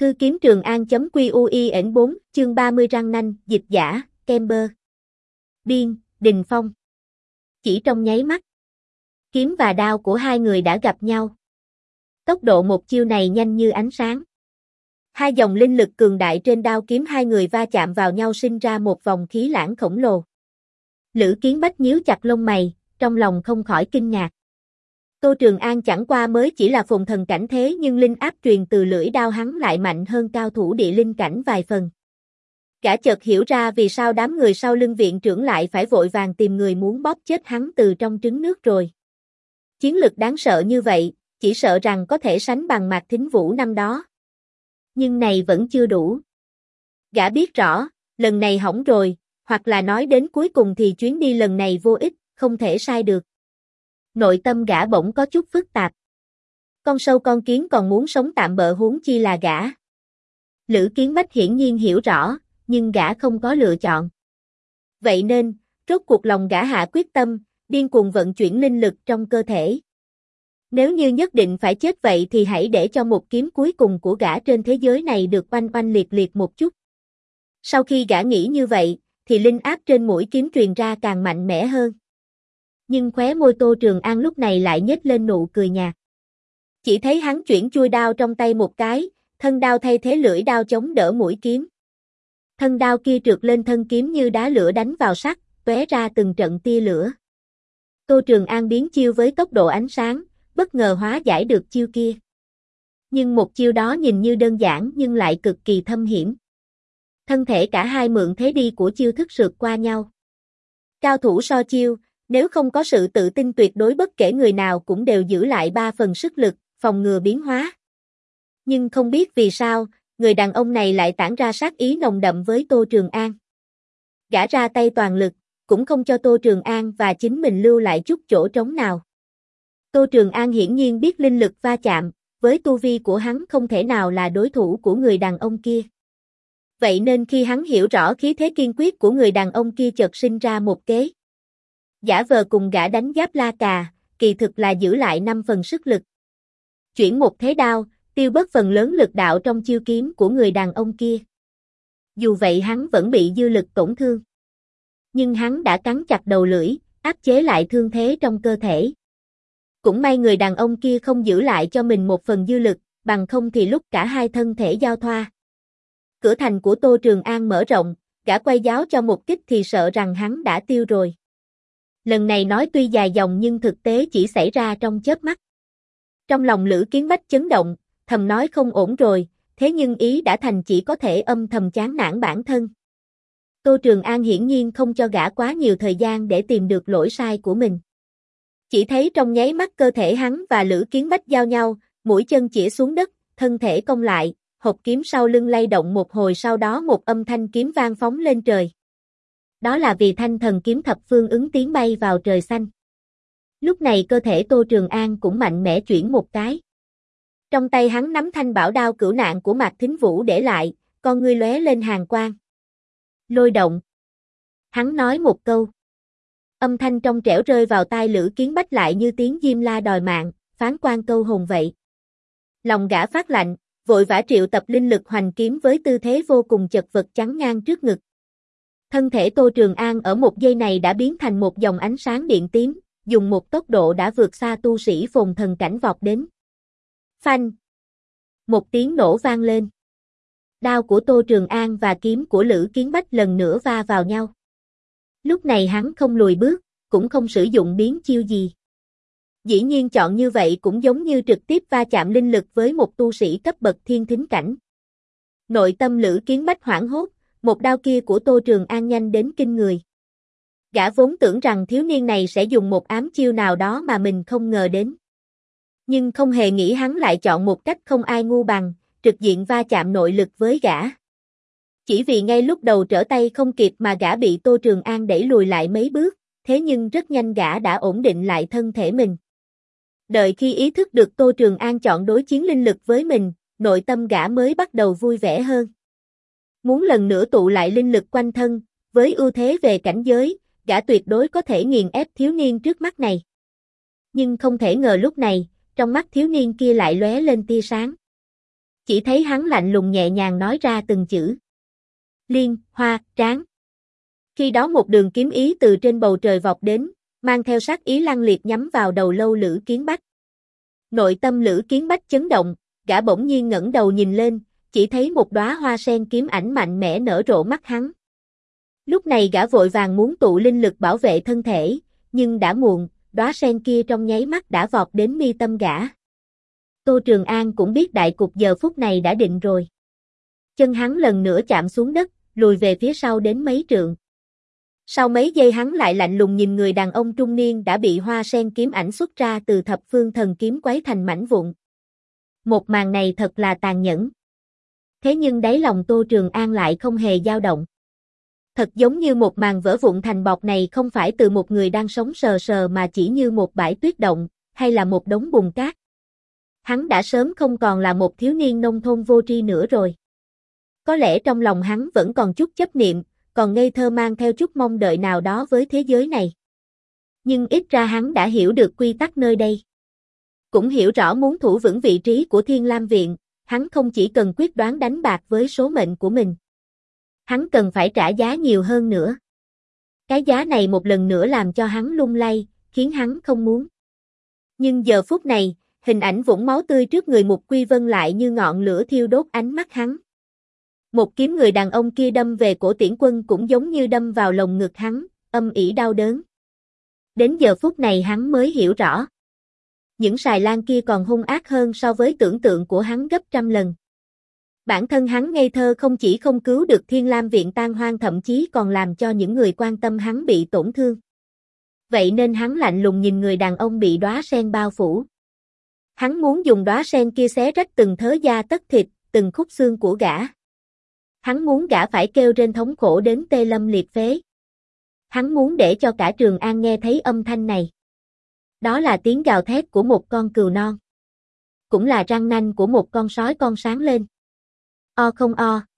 Thư kiếm Trường An.QUIN 4, chương 30 răng nanh, dịch giả, Kemper. Biên, Đình Phong. Chỉ trong nháy mắt, kiếm và đao của hai người đã gặp nhau. Tốc độ một chiêu này nhanh như ánh sáng. Hai dòng linh lực cường đại trên đao kiếm hai người va chạm vào nhau sinh ra một vòng khí lãng khổng lồ. Lữ Kiến Bách nhíu chặt lông mày, trong lòng không khỏi kinh ngạc. Tô Trường An chẳng qua mới chỉ là phồn thần cảnh thế nhưng linh áp truyền từ lưỡi đao hắn lại mạnh hơn cao thủ địa linh cảnh vài phần. Gã chợt hiểu ra vì sao đám người sau lưng viện trưởng lại phải vội vàng tìm người muốn bóp chết hắn từ trong trứng nước rồi. Chiến lực đáng sợ như vậy, chỉ sợ rằng có thể sánh bằng Mạc Thính Vũ năm đó. Nhưng này vẫn chưa đủ. Gã biết rõ, lần này hỏng rồi, hoặc là nói đến cuối cùng thì chuyến đi lần này vô ích, không thể sai được. Nội tâm gã bỗng có chút phức tạp. Con sâu con kiến còn muốn sống tạm bợ huống chi là gã. Lữ Kiến Bách hiển nhiên hiểu rõ, nhưng gã không có lựa chọn. Vậy nên, rốt cuộc lòng gã hạ quyết tâm, điên cuồng vận chuyển linh lực trong cơ thể. Nếu như nhất định phải chết vậy thì hãy để cho một kiếm cuối cùng của gã trên thế giới này được oanh oanh liệt liệt một chút. Sau khi gã nghĩ như vậy, thì linh áp trên mũi kiếm truyền ra càng mạnh mẽ hơn. Nhưng khóe môi Tô Trường An lúc này lại nhếch lên nụ cười nhạt. Chỉ thấy hắn chuyển chui đao trong tay một cái, thân đao thay thế lưỡi đao chống đỡ mũi kiếm. Thân đao kia trượt lên thân kiếm như đá lửa đánh vào sắt, tóe ra từng trận tia lửa. Tô Trường An biến chiêu với tốc độ ánh sáng, bất ngờ hóa giải được chiêu kia. Nhưng một chiêu đó nhìn như đơn giản nhưng lại cực kỳ thâm hiểm. Thân thể cả hai mượn thế đi của chiêu thức sượt qua nhau. Cao thủ so chiêu, nếu không có sự tự tin tuyệt đối bất kể người nào cũng đều giữ lại 3 phần sức lực, phòng ngừa biến hóa. Nhưng không biết vì sao, người đàn ông này lại tản ra sát ý nồng đậm với Tô Trường An. Gã ra tay toàn lực, cũng không cho Tô Trường An và chính mình lưu lại chút chỗ trống nào. Tô Trường An hiển nhiên biết linh lực va chạm, với tu vi của hắn không thể nào là đối thủ của người đàn ông kia. Vậy nên khi hắn hiểu rõ khí thế kiên quyết của người đàn ông kia chợt sinh ra một kế. Giả vờ cùng gã đánh giáp la cà, kỳ thực là giữ lại 5 phần sức lực. Chuyển một thế đao, tiêu bớt phần lớn lực đạo trong chiêu kiếm của người đàn ông kia. Dù vậy hắn vẫn bị dư lực tổn thương. Nhưng hắn đã cắn chặt đầu lưỡi, áp chế lại thương thế trong cơ thể. Cũng may người đàn ông kia không giữ lại cho mình một phần dư lực, bằng không thì lúc cả hai thân thể giao thoa. Cửa thành của Tô Trường An mở rộng, gã quay giáo cho một kích thì sợ rằng hắn đã tiêu rồi. Lần này nói tuy dài dòng nhưng thực tế chỉ xảy ra trong chớp mắt. Trong lòng Lữ Kiến Bách chấn động, thầm nói không ổn rồi, thế nhưng ý đã thành chỉ có thể âm thầm chán nản bản thân. Tô Trường An hiển nhiên không cho gã quá nhiều thời gian để tìm được lỗi sai của mình. Chỉ thấy trong nháy mắt cơ thể hắn và Lữ Kiến Bách giao nhau, mũi chân chĩa xuống đất, thân thể cong lại, hộp kiếm sau lưng lay động một hồi sau đó một âm thanh kiếm vang phóng lên trời. Đó là vì thanh thần kiếm thập phương ứng tiến bay vào trời xanh. Lúc này cơ thể Tô Trường An cũng mạnh mẽ chuyển một cái. Trong tay hắn nắm thanh bảo đao cửu nạn của Mạc Thính Vũ để lại, con ngươi lóe lên hàn quang. Lôi động. Hắn nói một câu. Âm thanh trong trẻo rơi vào tai Lữ Kiến Bách lại như tiếng diêm la đòi mạng, phán quan câu hồn vậy. Lòng gã phát lạnh, vội vã triệu tập linh lực hoành kiếm với tư thế vô cùng chật vật chắn ngang trước ngực. Thân thể Tô Trường An ở một giây này đã biến thành một dòng ánh sáng điện tím, dùng một tốc độ đã vượt xa tu sĩ phồn thần cảnh vọt đến. Phanh! Một tiếng nổ vang lên. Đao của Tô Trường An và kiếm của Lữ Kiến Bách lần nữa va vào nhau. Lúc này hắn không lùi bước, cũng không sử dụng biến chiêu gì. Dĩ nhiên chọn như vậy cũng giống như trực tiếp va chạm linh lực với một tu sĩ cấp bậc thiên thính cảnh. Nội tâm Lữ Kiến Bách hoảng hốt, một đao kia của Tô Trường An nhanh đến kinh người. Gã vốn tưởng rằng thiếu niên này sẽ dùng một ám chiêu nào đó mà mình không ngờ đến. Nhưng không hề nghĩ hắn lại chọn một cách không ai ngu bằng, trực diện va chạm nội lực với gã. Chỉ vì ngay lúc đầu trở tay không kịp mà gã bị Tô Trường An đẩy lùi lại mấy bước, thế nhưng rất nhanh gã đã ổn định lại thân thể mình. Đợi khi ý thức được Tô Trường An chọn đối chiến linh lực với mình, nội tâm gã mới bắt đầu vui vẻ hơn. Muốn lần nữa tụ lại linh lực quanh thân, với ưu thế về cảnh giới, gã tuyệt đối có thể nghiền ép thiếu niên trước mắt này. Nhưng không thể ngờ lúc này, trong mắt thiếu niên kia lại lóe lên tia sáng. Chỉ thấy hắn lạnh lùng nhẹ nhàng nói ra từng chữ. Liên, hoa, tráng. Khi đó một đường kiếm ý từ trên bầu trời vọt đến, mang theo sát ý lăng liệt nhắm vào đầu lâu Lữ Kiến Bách. Nội tâm Lữ Kiến Bách chấn động, gã bỗng nhiên ngẩng đầu nhìn lên, chỉ thấy một đóa hoa sen kiếm ảnh mạnh mẽ nở rộ mắt hắn. Lúc này gã vội vàng muốn tụ linh lực bảo vệ thân thể, nhưng đã muộn, đóa sen kia trong nháy mắt đã vọt đến mi tâm gã. Tô Trường An cũng biết đại cục giờ phút này đã định rồi. Chân hắn lần nữa chạm xuống đất, lùi về phía sau đến mấy trượng. Sau mấy giây hắn lại lạnh lùng nhìn người đàn ông trung niên đã bị hoa sen kiếm ảnh xuất ra từ thập phương thần kiếm quấy thành mảnh vụn. Một màn này thật là tàn nhẫn. Thế nhưng đáy lòng Tô Trường An lại không hề dao động. Thật giống như một màn vỡ vụn thành bọt này không phải từ một người đang sống sờ sờ mà chỉ như một bãi tuyết động, hay là một đống bùn cát. Hắn đã sớm không còn là một thiếu niên nông thôn vô tri nữa rồi. Có lẽ trong lòng hắn vẫn còn chút chấp niệm, còn ngây thơ mang theo chút mong đợi nào đó với thế giới này. Nhưng ít ra hắn đã hiểu được quy tắc nơi đây. Cũng hiểu rõ muốn thủ vững vị trí của Thiên Lam Viện, hắn không chỉ cần quyết đoán đánh bạc với số mệnh của mình. Hắn cần phải trả giá nhiều hơn nữa. Cái giá này một lần nữa làm cho hắn lung lay, khiến hắn không muốn. Nhưng giờ phút này, hình ảnh vũng máu tươi trước người Mục Quy Vân lại như ngọn lửa thiêu đốt ánh mắt hắn. Một kiếm người đàn ông kia đâm về cổ Tiễn Quân cũng giống như đâm vào lồng ngực hắn, âm ỉ đau đớn. Đến giờ phút này hắn mới hiểu rõ. Những xài lang kia còn hung ác hơn so với tưởng tượng của hắn gấp trăm lần. Bản thân hắn ngây thơ không chỉ không cứu được Thiên Lam Viện tan hoang thậm chí còn làm cho những người quan tâm hắn bị tổn thương. Vậy nên hắn lạnh lùng nhìn người đàn ông bị đóa sen bao phủ. Hắn muốn dùng đóa sen kia xé rách từng thớ da tất thịt, từng khúc xương của gã. Hắn muốn gã phải kêu rên thống khổ đến tê lâm liệt phế. Hắn muốn để cho cả Trường An nghe thấy âm thanh này. Đó là tiếng gào thét của một con cừu non. Cũng là răng nanh của một con sói con sáng lên. O không o.